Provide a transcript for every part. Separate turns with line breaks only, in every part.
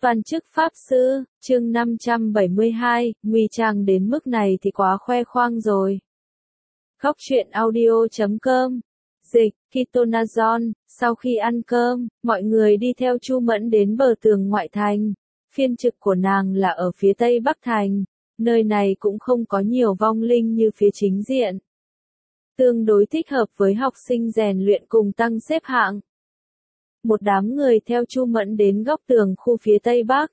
Toàn chức Pháp Sư, chương 572, nguy trang đến mức này thì quá khoe khoang rồi. Góc truyện audio.com. Dịch, Kitonazon, sau khi ăn cơm, mọi người đi theo Chu Mẫn đến bờ tường ngoại thành. Phiên trực của nàng là ở phía tây bắc thành, nơi này cũng không có nhiều vong linh như phía chính diện. Tương đối thích hợp với học sinh rèn luyện cùng tăng xếp hạng. Một đám người theo Chu Mẫn đến góc tường khu phía tây bắc.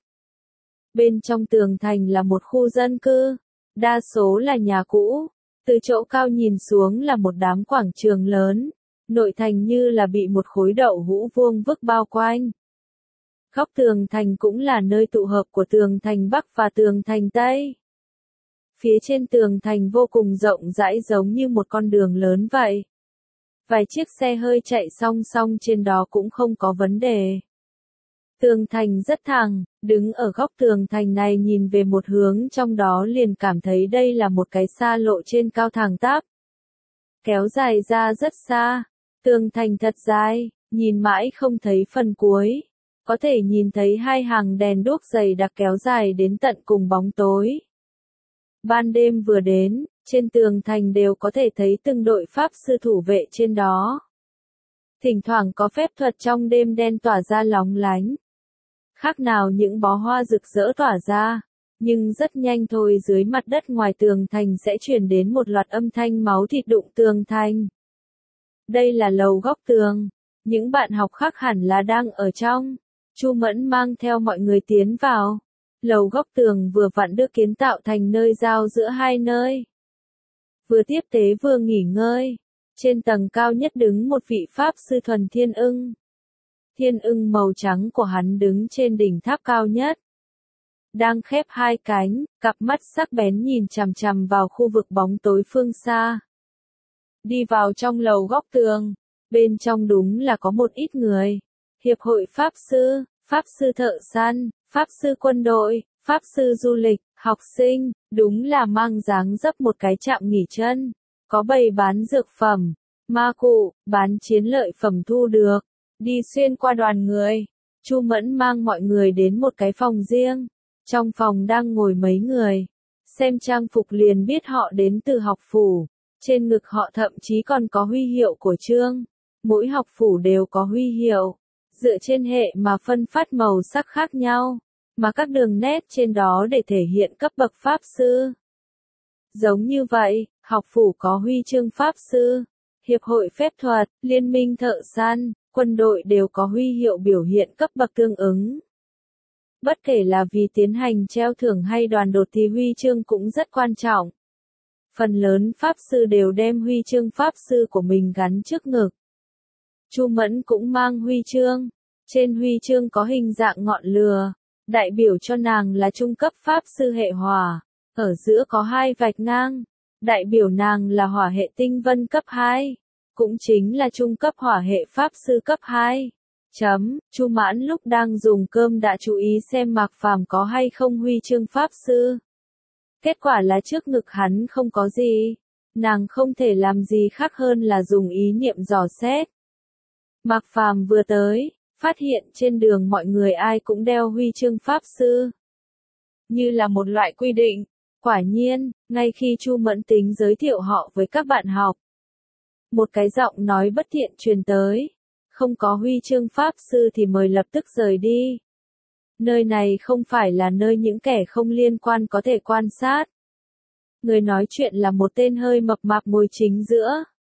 Bên trong tường thành là một khu dân cư, đa số là nhà cũ, từ chỗ cao nhìn xuống là một đám quảng trường lớn, nội thành như là bị một khối đậu hũ vuông vức bao quanh. Góc tường thành cũng là nơi tụ hợp của tường thành Bắc và tường thành Tây. Phía trên tường thành vô cùng rộng rãi giống như một con đường lớn vậy. Vài chiếc xe hơi chạy song song trên đó cũng không có vấn đề. Tường thành rất thẳng, đứng ở góc tường thành này nhìn về một hướng trong đó liền cảm thấy đây là một cái xa lộ trên cao thẳng tắp. Kéo dài ra rất xa, tường thành thật dài, nhìn mãi không thấy phần cuối. Có thể nhìn thấy hai hàng đèn đuốc dày đặc kéo dài đến tận cùng bóng tối. Ban đêm vừa đến, trên tường thành đều có thể thấy từng đội pháp sư thủ vệ trên đó. Thỉnh thoảng có phép thuật trong đêm đen tỏa ra lóng lánh. Khác nào những bó hoa rực rỡ tỏa ra, nhưng rất nhanh thôi dưới mặt đất ngoài tường thành sẽ truyền đến một loạt âm thanh máu thịt đụng tường thành. Đây là lầu góc tường, những bạn học khác hẳn là đang ở trong. Chu Mẫn mang theo mọi người tiến vào. Lầu góc tường vừa vặn được kiến tạo thành nơi giao giữa hai nơi. Vừa tiếp tế vừa nghỉ ngơi. Trên tầng cao nhất đứng một vị pháp sư thuần thiên ưng. Thiên ưng màu trắng của hắn đứng trên đỉnh tháp cao nhất. Đang khép hai cánh, cặp mắt sắc bén nhìn chằm chằm vào khu vực bóng tối phương xa. Đi vào trong lầu góc tường, bên trong đúng là có một ít người. Hiệp hội pháp sư thợ săn, pháp sư quân đội, pháp sư du lịch, học sinh, đúng là mang dáng dấp một cái trạm nghỉ chân. Có bày bán dược phẩm, ma cụ, bán chiến lợi phẩm thu được. Đi xuyên qua đoàn người, Chu Mẫn mang mọi người đến một cái phòng riêng. Trong phòng đang ngồi mấy người. Xem trang phục liền biết họ đến từ học phủ. Trên ngực họ thậm chí còn có huy hiệu của chương. Mỗi học phủ đều có huy hiệu. Dựa trên hệ mà phân phát màu sắc khác nhau, mà các đường nét trên đó để thể hiện cấp bậc pháp sư. Giống như vậy, học phủ có huy chương pháp sư, hiệp hội phép thuật, liên minh thợ săn, quân đội đều có huy hiệu biểu hiện cấp bậc tương ứng. Bất kể là vì tiến hành treo thưởng hay đoàn đột thì huy chương cũng rất quan trọng. Phần lớn pháp sư đều đem huy chương pháp sư của mình gắn trước ngực. Chu Mẫn cũng mang huy chương. Trên huy chương có hình dạng ngọn lửa, đại biểu cho nàng là trung cấp pháp sư hệ hỏa. Ở giữa có hai vạch ngang, đại biểu nàng là hỏa hệ tinh vân cấp 2, cũng chính là trung cấp hỏa hệ pháp sư cấp 2. Chu Mãn lúc đang dùng cơm đã chú ý xem Mạc Phàm có hay không huy chương pháp sư. Kết quả là trước ngực hắn không có gì. Nàng không thể làm gì khác hơn là dùng ý niệm dò xét. Mạc Phàm vừa tới, phát hiện trên đường mọi người ai cũng đeo huy chương pháp sư. Như là một loại quy định. Quả nhiên, ngay khi Chu Mẫn tính giới thiệu họ với các bạn học, một cái giọng nói bất thiện truyền tới. Không có huy chương pháp sư thì mời lập tức rời đi. Nơi này không phải là nơi những kẻ không liên quan có thể quan sát. Người nói chuyện là một tên hơi mập mạp ngồi chính giữa.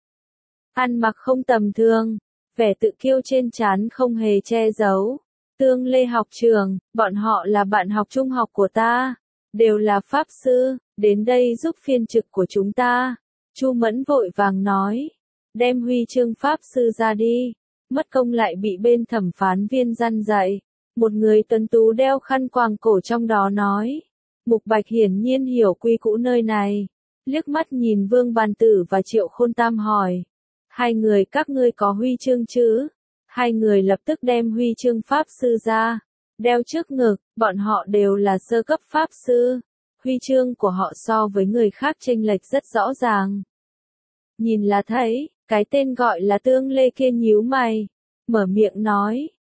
Ăn mặc không tầm thường. Vẻ tự kiêu trên trán không hề che giấu. Tương Lê học trường, bọn họ là bạn học trung học của ta. Đều là pháp sư, đến đây giúp phiên trực của chúng ta. Chu Mẫn vội vàng nói. Đem huy chương pháp sư ra đi. Mất công lại bị bên thẩm phán viên răn dạy. Một người tuấn tú đeo khăn quàng cổ trong đó nói. Mục Bạch hiển nhiên hiểu quy cũ nơi này. Liếc mắt nhìn Vương Bàn Tử và Triệu Khôn Tam hỏi. Hai người các ngươi có huy chương chứ? Hai người lập tức đem huy chương pháp sư ra. Đeo trước ngực, bọn họ đều là sơ cấp pháp sư. Huy chương của họ so với người khác chênh lệch rất rõ ràng. Nhìn là thấy, cái tên gọi là Tương Lê kia nhíu mày. Mở miệng nói,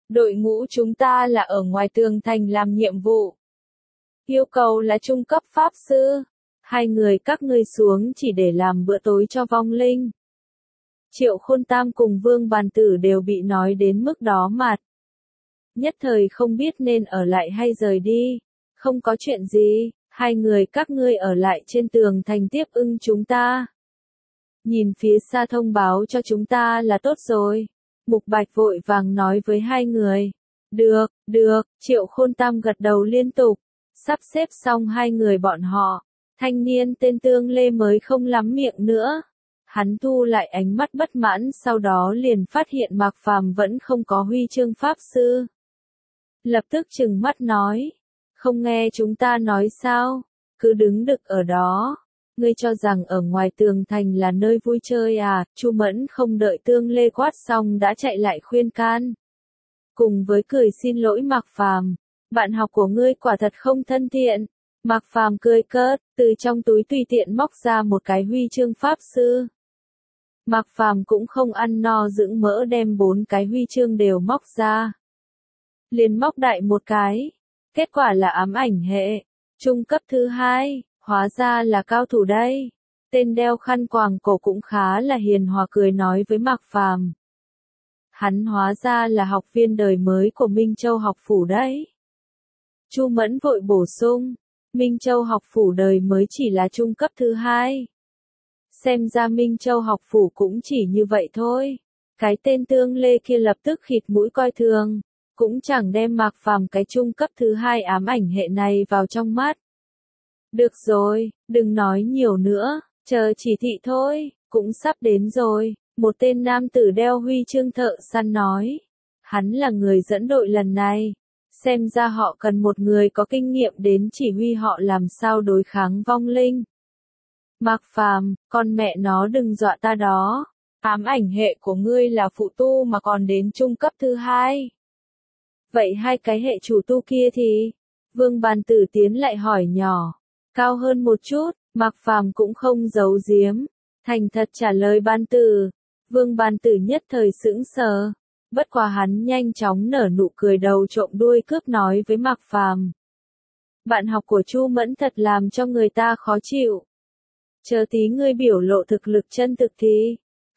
Đội ngũ chúng ta là ở ngoài tường thành làm nhiệm vụ. Yêu cầu là trung cấp pháp sư. Hai người các ngươi xuống chỉ để làm bữa tối cho vong linh. Triệu Khôn Tam cùng Vương Bàn Tử đều bị nói đến mức đó mặt. Nhất thời không biết nên ở lại hay rời đi. Không có chuyện gì, hai người các ngươi ở lại trên tường thành tiếp ưng chúng ta. Nhìn phía xa thông báo cho chúng ta là tốt rồi. Mục Bạch vội vàng nói với hai người. Được, Triệu Khôn Tam gật đầu liên tục. Sắp xếp xong hai người bọn họ. Thanh niên tên Tương Lê mới không lắm miệng nữa. Hắn thu lại ánh mắt bất mãn, sau đó liền phát hiện Mạc Phàm vẫn không có huy chương pháp sư. Lập tức trừng mắt nói. Không nghe chúng ta nói sao? Cứ đứng đực ở đó. Ngươi cho rằng ở ngoài tường thành là nơi vui chơi à? Chu Mẫn không đợi Tương Lê quát xong đã chạy lại khuyên can. Cùng với cười xin lỗi Mạc Phàm. Bạn học của ngươi quả thật không thân thiện. Mạc Phàm cười cợt, từ trong túi tùy tiện móc ra một cái huy chương pháp sư. Mạc Phàm cũng không ăn no dưỡng mỡ đem 4 cái huy chương đều móc ra. Liền móc đại một cái. Kết quả là ám ảnh hệ. Trung cấp thứ 2, hóa ra là cao thủ đây. Tên đeo khăn quàng cổ cũng khá là hiền hòa cười nói với Mạc Phàm. Hắn hóa ra là học viên đời mới của Minh Châu học phủ đấy. Chu Mẫn vội bổ sung. Minh Châu học phủ đời mới chỉ là trung cấp thứ 2. Xem ra Minh Châu học phủ cũng chỉ như vậy thôi. Cái tên Tương Lê kia lập tức khịt mũi coi thường. Cũng chẳng đem Mạc Phàm cái trung cấp thứ 2 ám ảnh hệ này vào trong mắt. Được rồi, đừng nói nhiều nữa, chờ chỉ thị thôi, cũng sắp đến rồi. Một tên nam tử đeo huy chương thợ săn nói. Hắn là người dẫn đội lần này. Xem ra họ cần một người có kinh nghiệm đến chỉ huy họ làm sao đối kháng vong linh. Mạc Phàm, con mẹ nó đừng dọa ta đó. Ám ảnh hệ của ngươi là phụ tu mà còn đến trung cấp thứ 2. Vậy hai cái hệ chủ tu kia thì? Vương Bàn Tử tiến lại hỏi nhỏ. Cao hơn một chút, Mạc Phàm cũng không giấu giếm. Thành thật trả lời Bàn Tử. Vương Bàn Tử nhất thời sững sờ. Bất quá hắn nhanh chóng nở nụ cười đầu trộm đuôi cướp nói với Mạc Phàm. Bạn học của Chu Mẫn thật làm cho người ta khó chịu. Chờ tí ngươi biểu lộ thực lực chân thực thì.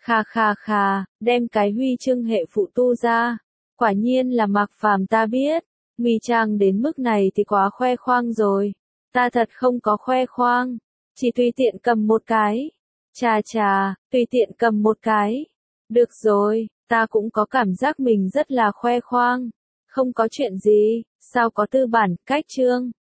Khà, đem cái huy chương hệ phụ tu ra. Quả nhiên là Mạc Phàm ta biết. Ngụy trang đến mức này thì quá khoe khoang rồi. Ta thật không có khoe khoang. Chỉ tùy tiện cầm một cái. Chà, tùy tiện cầm một cái. Được rồi, ta cũng có cảm giác mình rất là khoe khoang. Không có chuyện gì, sao có tư bản, cách chương.